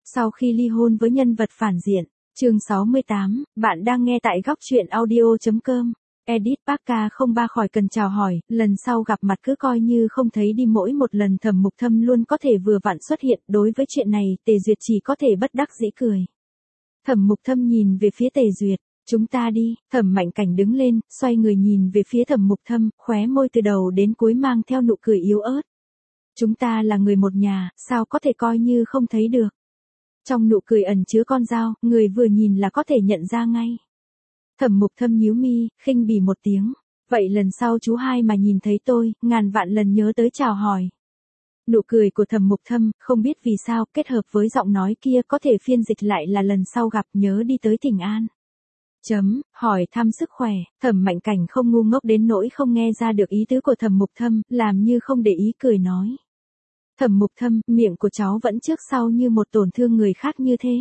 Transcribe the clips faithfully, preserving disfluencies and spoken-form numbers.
Sau khi ly hôn với nhân vật phản diện, chương sáu mươi tám, bạn đang nghe tại góc truyện audio chấm com. Edit Parka không ba khỏi cần chào hỏi, lần sau gặp mặt cứ coi như không thấy đi. Mỗi một lần Thẩm Mục Thâm luôn có thể vừa vặn xuất hiện, đối với chuyện này, Tề Duyệt chỉ có thể bất đắc dĩ cười. Thẩm Mục Thâm nhìn về phía Tề Duyệt, chúng ta đi. Thẩm Mạnh Cảnh đứng lên, xoay người nhìn về phía Thẩm Mục Thâm, khóe môi từ đầu đến cuối mang theo nụ cười yếu ớt. Chúng ta là người một nhà, sao có thể coi như không thấy được. Trong nụ cười ẩn chứa con dao, người vừa nhìn là có thể nhận ra ngay. Thẩm Mục Thâm nhíu mi, khinh bỉ một tiếng. Vậy lần sau chú hai mà nhìn thấy tôi, ngàn vạn lần nhớ tới chào hỏi. Nụ cười của Thẩm Mục Thâm, không biết vì sao, kết hợp với giọng nói kia có thể phiên dịch lại là lần sau gặp nhớ đi tới Thịnh An. Chấm, hỏi thăm sức khỏe. Thẩm Mạnh Cảnh không ngu ngốc đến nỗi không nghe ra được ý tứ của Thẩm Mục Thâm, làm như không để ý cười nói. Thẩm Mục Thâm, miệng của cháu vẫn trước sau như một tổn thương người khác như thế.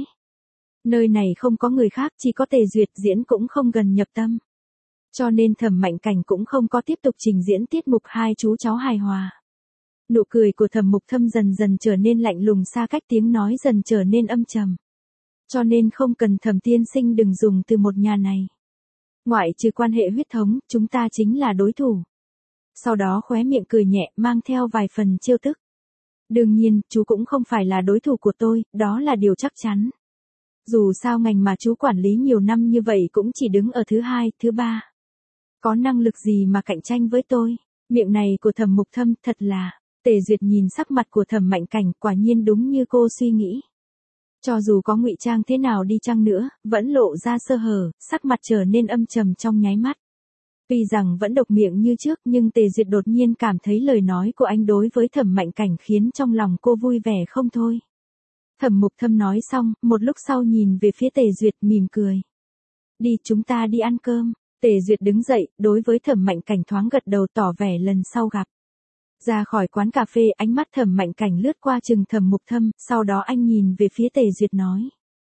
Nơi này không có người khác, chỉ có Tề Duyệt, diễn cũng không gần nhập tâm. Cho nên Thẩm Mạnh Cảnh cũng không có tiếp tục trình diễn tiết mục hai chú cháu hài hòa. Nụ cười của Thẩm Mục Thâm dần dần trở nên lạnh lùng, xa cách, tiếng nói dần trở nên âm trầm. Cho nên không cần Thẩm tiên sinh đừng dùng từ một nhà này. Ngoại trừ quan hệ huyết thống, chúng ta chính là đối thủ. Sau đó khóe miệng cười nhẹ, mang theo vài phần trêu tức. Đương nhiên, chú cũng không phải là đối thủ của tôi, đó là điều chắc chắn. Dù sao ngành mà chú quản lý nhiều năm như vậy cũng chỉ đứng ở thứ hai, thứ ba. Có năng lực gì mà cạnh tranh với tôi? Miệng này của Thẩm Mục Thâm thật là... Tề Duyệt nhìn sắc mặt của Thẩm Mạnh Cảnh, quả nhiên đúng như cô suy nghĩ. Cho dù có ngụy trang thế nào đi chăng nữa, vẫn lộ ra sơ hở, sắc mặt trở nên âm trầm trong nháy mắt. Tuy rằng vẫn độc miệng như trước, nhưng Tề Duyệt đột nhiên cảm thấy lời nói của anh đối với Thẩm Mạnh Cảnh khiến trong lòng cô vui vẻ không thôi. Thẩm Mục Thâm nói xong, một lúc sau nhìn về phía Tề Duyệt mỉm cười. Đi, chúng ta đi ăn cơm. Tề Duyệt đứng dậy, đối với Thẩm Mạnh Cảnh thoáng gật đầu tỏ vẻ lần sau gặp. Ra khỏi quán cà phê, ánh mắt Thẩm Mạnh Cảnh lướt qua chừng Thẩm Mục Thâm, sau đó anh nhìn về phía Tề Duyệt nói.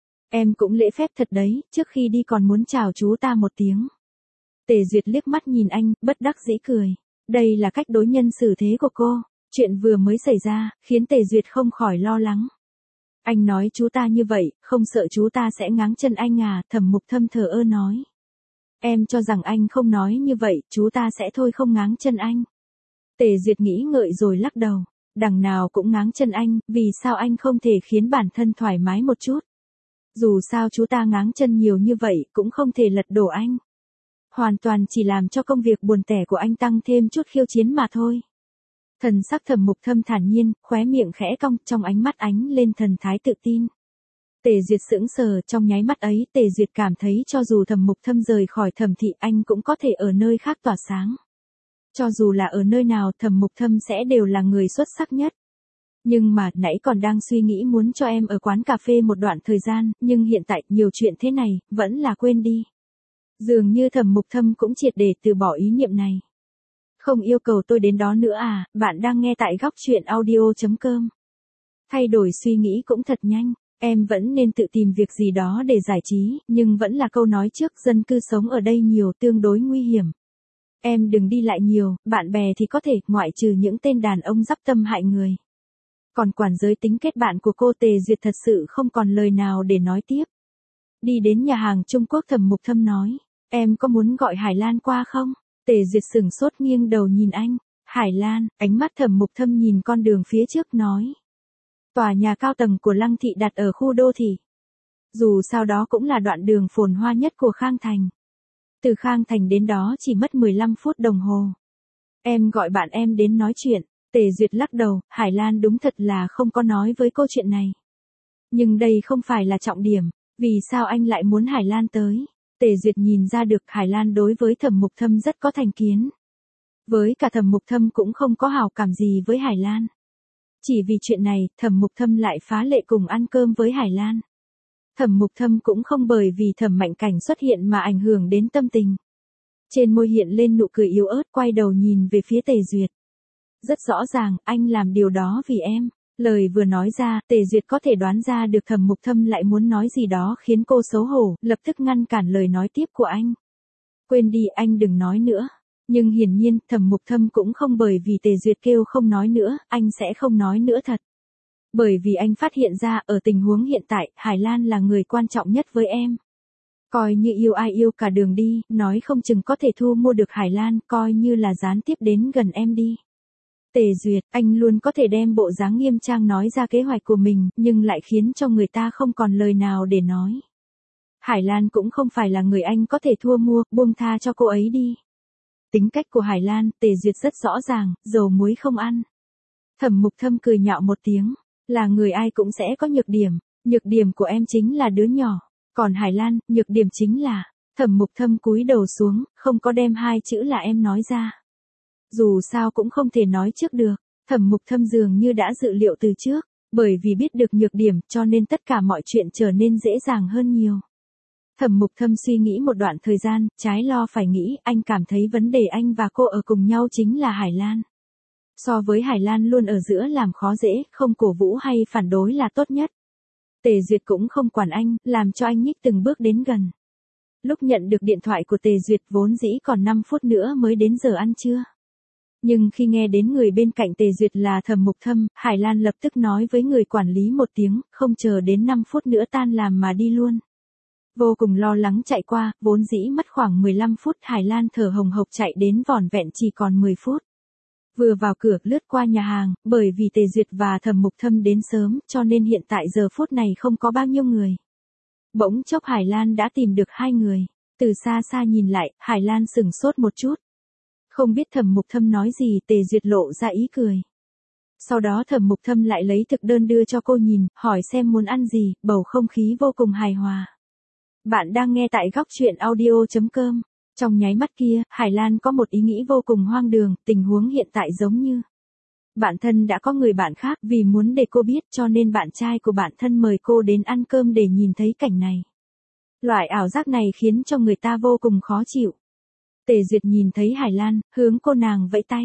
Em cũng lễ phép thật đấy, trước khi đi còn muốn chào chú ta một tiếng. Tề Duyệt liếc mắt nhìn anh, bất đắc dĩ cười. Đây là cách đối nhân xử thế của cô. Chuyện vừa mới xảy ra, khiến Tề Duyệt không khỏi lo lắng. Anh nói chú ta như vậy, không sợ chú ta sẽ ngáng chân anh à? Thẩm Mục Thâm thờ ơ nói. Em cho rằng anh không nói như vậy, chú ta sẽ thôi không ngáng chân anh. Tề Duyệt nghĩ ngợi rồi lắc đầu. Đằng nào cũng ngáng chân anh, vì sao anh không thể khiến bản thân thoải mái một chút? Dù sao chú ta ngáng chân nhiều như vậy, cũng không thể lật đổ anh. Hoàn toàn chỉ làm cho công việc buồn tẻ của anh tăng thêm chút khiêu chiến mà thôi. Thần sắc Thẩm Mục Thâm thản nhiên, khóe miệng khẽ cong, trong ánh mắt ánh lên thần thái tự tin. Tề Duyệt sững sờ, trong nháy mắt ấy, Tề Duyệt cảm thấy cho dù Thẩm Mục Thâm rời khỏi Thẩm thị, anh cũng có thể ở nơi khác tỏa sáng. Cho dù là ở nơi nào, Thẩm Mục Thâm sẽ đều là người xuất sắc nhất. Nhưng mà, nãy còn đang suy nghĩ muốn cho em ở quán cà phê một đoạn thời gian, nhưng hiện tại, nhiều chuyện thế này, vẫn là quên đi. Dường như Thẩm Mục Thâm cũng triệt để từ bỏ ý niệm này. Không yêu cầu tôi đến đó nữa à? Bạn đang nghe tại góc truyện audio chấm com. Thay đổi suy nghĩ cũng thật nhanh, em vẫn nên tự tìm việc gì đó để giải trí, nhưng vẫn là câu nói trước, dân cư sống ở đây nhiều, tương đối nguy hiểm. Em đừng đi lại nhiều, bạn bè thì có thể, ngoại trừ những tên đàn ông dắp tâm hại người. Còn quản giới tính kết bạn của cô. Tề Duyệt thật sự không còn lời nào để nói tiếp. Đi đến nhà hàng Trung Quốc, Thẩm Mục Thâm nói. Em có muốn gọi Hải Lan qua không? Tề Duyệt sửng sốt nghiêng đầu nhìn anh. Hải Lan, ánh mắt Thẩm Mục Thâm nhìn con đường phía trước nói. Tòa nhà cao tầng của Lăng Thị đặt ở khu đô thị. Dù sao đó cũng là đoạn đường phồn hoa nhất của Khang Thành. Từ Khang Thành đến đó chỉ mất mười lăm phút đồng hồ. Em gọi bạn em đến nói chuyện. Tề Duyệt lắc đầu, Hải Lan đúng thật là không có nói với cô chuyện này. Nhưng đây không phải là trọng điểm. Vì sao anh lại muốn Hải Lan tới? Tề Duyệt nhìn ra được Hải Lan đối với Thẩm Mục Thâm rất có thành kiến. Với cả Thẩm Mục Thâm cũng không có hảo cảm gì với Hải Lan. Chỉ vì chuyện này, Thẩm Mục Thâm lại phá lệ cùng ăn cơm với Hải Lan. Thẩm Mục Thâm cũng không bởi vì Thẩm Mạnh Cảnh xuất hiện mà ảnh hưởng đến tâm tình. Trên môi hiện lên nụ cười yếu ớt, quay đầu nhìn về phía Tề Duyệt. Rất rõ ràng, anh làm điều đó vì em. Lời vừa nói ra, Tề Duyệt có thể đoán ra được Thẩm Mục Thâm lại muốn nói gì đó khiến cô xấu hổ, lập tức ngăn cản lời nói tiếp của anh. Quên đi, anh đừng nói nữa. Nhưng hiển nhiên, Thẩm Mục Thâm cũng không bởi vì Tề Duyệt kêu không nói nữa, anh sẽ không nói nữa thật. Bởi vì anh phát hiện ra ở tình huống hiện tại, Hải Lan là người quan trọng nhất với em. Coi như yêu ai yêu cả đường đi, nói không chừng có thể thu mua được Hải Lan, coi như là gián tiếp đến gần em đi. Tề Duyệt, anh luôn có thể đem bộ dáng nghiêm trang nói ra kế hoạch của mình, nhưng lại khiến cho người ta không còn lời nào để nói. Hải Lan cũng không phải là người anh có thể thua mua, buông tha cho cô ấy đi. Tính cách của Hải Lan, Tề Duyệt rất rõ ràng, dầu muối không ăn. Thẩm Mục Thâm cười nhạo một tiếng, là người ai cũng sẽ có nhược điểm, nhược điểm của em chính là đứa nhỏ, còn Hải Lan, nhược điểm chính là, Thẩm Mục Thâm cúi đầu xuống, không có đem hai chữ là em nói ra. Dù sao cũng không thể nói trước được, Thẩm Mục Thâm dường như đã dự liệu từ trước, bởi vì biết được nhược điểm cho nên tất cả mọi chuyện trở nên dễ dàng hơn nhiều. Thẩm Mục Thâm suy nghĩ một đoạn thời gian, trái lo phải nghĩ, anh cảm thấy vấn đề anh và cô ở cùng nhau chính là Hải Lan. So với Hải Lan luôn ở giữa làm khó dễ, không cổ vũ hay phản đối là tốt nhất. Tề Duyệt cũng không quản anh, làm cho anh nhích từng bước đến gần. Lúc nhận được điện thoại của Tề Duyệt vốn dĩ còn năm phút nữa mới đến giờ ăn trưa. Nhưng khi nghe đến người bên cạnh Tề Duyệt là Thẩm Mục Thâm, Hải Lan lập tức nói với người quản lý một tiếng, không chờ đến năm phút nữa tan làm mà đi luôn. Vô cùng lo lắng chạy qua, vốn dĩ mất khoảng mười lăm phút, Hải Lan thở hồng hộc chạy đến vỏn vẹn chỉ còn mười phút. Vừa vào cửa, lướt qua nhà hàng, bởi vì Tề Duyệt và Thẩm Mục Thâm đến sớm, cho nên hiện tại giờ phút này không có bao nhiêu người. Bỗng chốc Hải Lan đã tìm được hai người. Từ xa xa nhìn lại, Hải Lan sửng sốt một chút. Không biết Thẩm Mục Thâm nói gì, Tề Duyệt lộ ra ý cười. Sau đó Thẩm Mục Thâm lại lấy thực đơn đưa cho cô nhìn, hỏi xem muốn ăn gì, bầu không khí vô cùng hài hòa. Bạn đang nghe tại góc truyện audio chấm com. Trong nháy mắt kia, Hải Lan có một ý nghĩ vô cùng hoang đường, tình huống hiện tại giống như bạn thân đã có người bạn khác, vì muốn để cô biết cho nên bạn trai của bạn thân mời cô đến ăn cơm để nhìn thấy cảnh này. Loại ảo giác này khiến cho người ta vô cùng khó chịu. Tề Duyệt nhìn thấy Hải Lan, hướng cô nàng vẫy tay.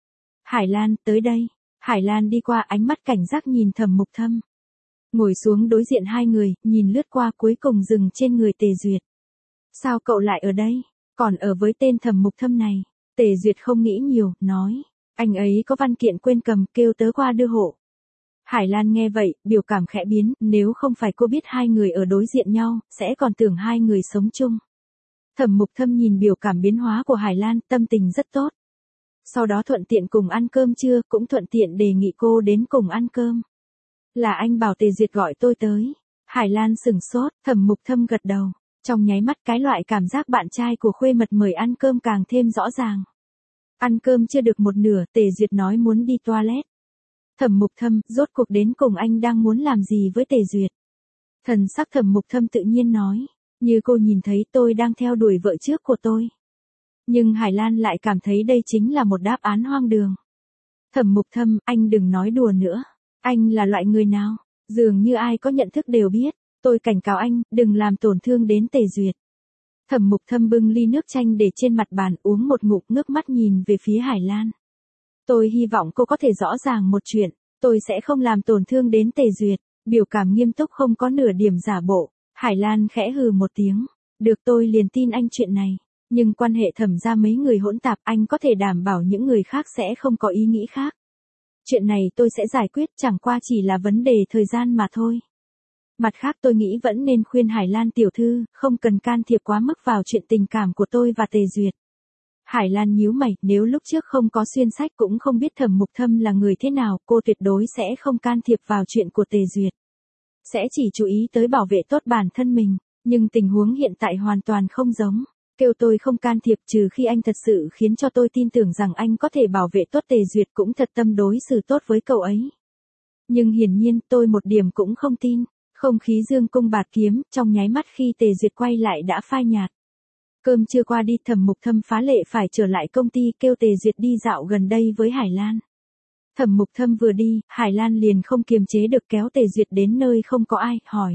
Hải Lan, tới đây. Hải Lan đi qua, ánh mắt cảnh giác nhìn Thẩm Mục Thâm. Ngồi xuống đối diện hai người, nhìn lướt qua cuối cùng dừng trên người Tề Duyệt. Sao cậu lại ở đây? Còn ở với tên Thẩm Mục Thâm này? Tề Duyệt không nghĩ nhiều, nói. Anh ấy có văn kiện quên cầm, kêu tớ qua đưa hộ. Hải Lan nghe vậy, biểu cảm khẽ biến, nếu không phải cô biết hai người ở đối diện nhau, sẽ còn tưởng hai người sống chung. Thẩm Mục Thâm nhìn biểu cảm biến hóa của Hải Lan, tâm tình rất tốt. Sau đó thuận tiện cùng ăn cơm trưa, cũng thuận tiện đề nghị cô đến cùng ăn cơm. Là anh bảo Tề Duyệt gọi tôi tới. Hải Lan sửng sốt, Thẩm Mục Thâm gật đầu. Trong nháy mắt cái loại cảm giác bạn trai của khuê mật mời ăn cơm càng thêm rõ ràng. Ăn cơm chưa được một nửa, Tề Duyệt nói muốn đi toilet. Thẩm Mục Thâm, rốt cuộc đến cùng anh đang muốn làm gì với Tề Duyệt? Thần sắc Thẩm Mục Thâm tự nhiên nói, như cô nhìn thấy tôi đang theo đuổi vợ trước của tôi. Nhưng Hải Lan lại cảm thấy đây chính là một đáp án hoang đường. Thẩm Mục Thâm, anh đừng nói đùa nữa. Anh là loại người nào? Dường như ai có nhận thức đều biết. Tôi cảnh cáo anh, đừng làm tổn thương đến Tề Duyệt. Thẩm Mục Thâm bưng ly nước chanh để trên mặt bàn, uống một ngụm, ngước mắt nhìn về phía Hải Lan. Tôi hy vọng cô có thể rõ ràng một chuyện, tôi sẽ không làm tổn thương đến Tề Duyệt. Biểu cảm nghiêm túc không có nửa điểm giả bộ. Hải Lan khẽ hừ một tiếng. Được, tôi liền tin anh chuyện này. Nhưng quan hệ Thẩm gia mấy người hỗn tạp, anh có thể đảm bảo những người khác sẽ không có ý nghĩ khác. Chuyện này tôi sẽ giải quyết, chẳng qua chỉ là vấn đề thời gian mà thôi. Mặt khác tôi nghĩ vẫn nên khuyên Hải Lan tiểu thư, không cần can thiệp quá mức vào chuyện tình cảm của tôi và Tề Duyệt. Hải Lan nhíu mày, nếu lúc trước không có xuyên sách cũng không biết Thẩm Mục Thâm là người thế nào, cô tuyệt đối sẽ không can thiệp vào chuyện của Tề Duyệt. Sẽ chỉ chú ý tới bảo vệ tốt bản thân mình, nhưng tình huống hiện tại hoàn toàn không giống. Kêu tôi không can thiệp, trừ khi anh thật sự khiến cho tôi tin tưởng rằng anh có thể bảo vệ tốt Tề Duyệt, cũng thật tâm đối xử tốt với cậu ấy. Nhưng hiển nhiên tôi một điểm cũng không tin. Không khí dương cung bạt kiếm, trong nháy mắt khi Tề Duyệt quay lại đã phai nhạt. Cơm chưa qua đi, Thẩm Mục Thâm phá lệ phải trở lại công ty, kêu Tề Duyệt đi dạo gần đây với Hải Lan. Thẩm Mục Thâm vừa đi, Hải Lan liền không kiềm chế được kéo Tề Duyệt đến nơi không có ai, hỏi.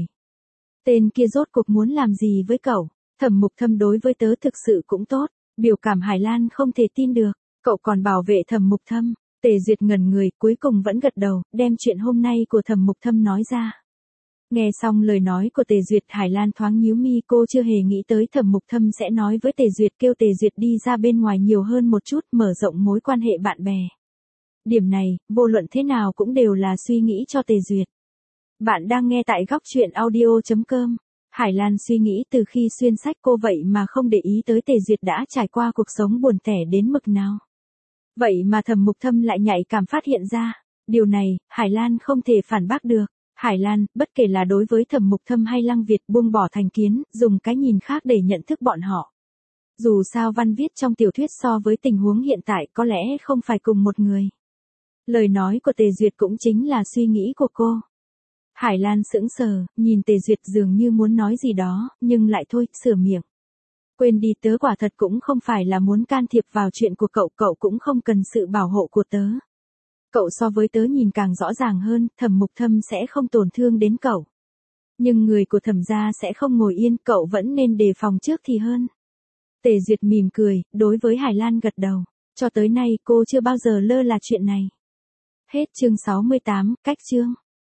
Tên kia rốt cuộc muốn làm gì với cậu? Thẩm Mục Thâm đối với tớ thực sự cũng tốt. Biểu cảm Hải Lan không thể tin được. Cậu còn bảo vệ Thẩm Mục Thâm. Tề Duyệt ngẩn người, cuối cùng vẫn gật đầu, đem chuyện hôm nay của Thẩm Mục Thâm nói ra. Nghe xong lời nói của Tề Duyệt, Hải Lan thoáng nhíu mi, cô chưa hề nghĩ tới Thẩm Mục Thâm sẽ nói với Tề Duyệt, kêu Tề Duyệt đi ra bên ngoài nhiều hơn một chút, mở rộng mối quan hệ bạn bè. Điểm này, vô luận thế nào cũng đều là suy nghĩ cho Tề Duyệt. Bạn đang nghe tại góc truyện audio.com. Hải Lan suy nghĩ từ khi xuyên sách cô vậy mà không để ý tới Tề Duyệt đã trải qua cuộc sống buồn tẻ đến mực nào. Vậy mà Thẩm Mục Thâm lại nhạy cảm phát hiện ra. Điều này, Hải Lan không thể phản bác được. Hải Lan, bất kể là đối với Thẩm Mục Thâm hay Lăng Việt, buông bỏ thành kiến, dùng cái nhìn khác để nhận thức bọn họ. Dù sao văn viết trong tiểu thuyết so với tình huống hiện tại có lẽ không phải cùng một người. Lời nói của Tề Duyệt cũng chính là suy nghĩ của cô. Hải Lan sững sờ, nhìn Tề Duyệt dường như muốn nói gì đó, nhưng lại thôi, sửa miệng. Quên đi, tớ quả thật cũng không phải là muốn can thiệp vào chuyện của cậu, cậu cũng không cần sự bảo hộ của tớ. Cậu so với tớ nhìn càng rõ ràng hơn, Thẩm Mục Thâm sẽ không tổn thương đến cậu. Nhưng người của Thẩm gia sẽ không ngồi yên, cậu vẫn nên đề phòng trước thì hơn. Tề Duyệt mỉm cười, đối với Hải Lan gật đầu. Cho tới nay cô chưa bao giờ lơ là chuyện này. Hết chương sáu mươi tám, cách chương.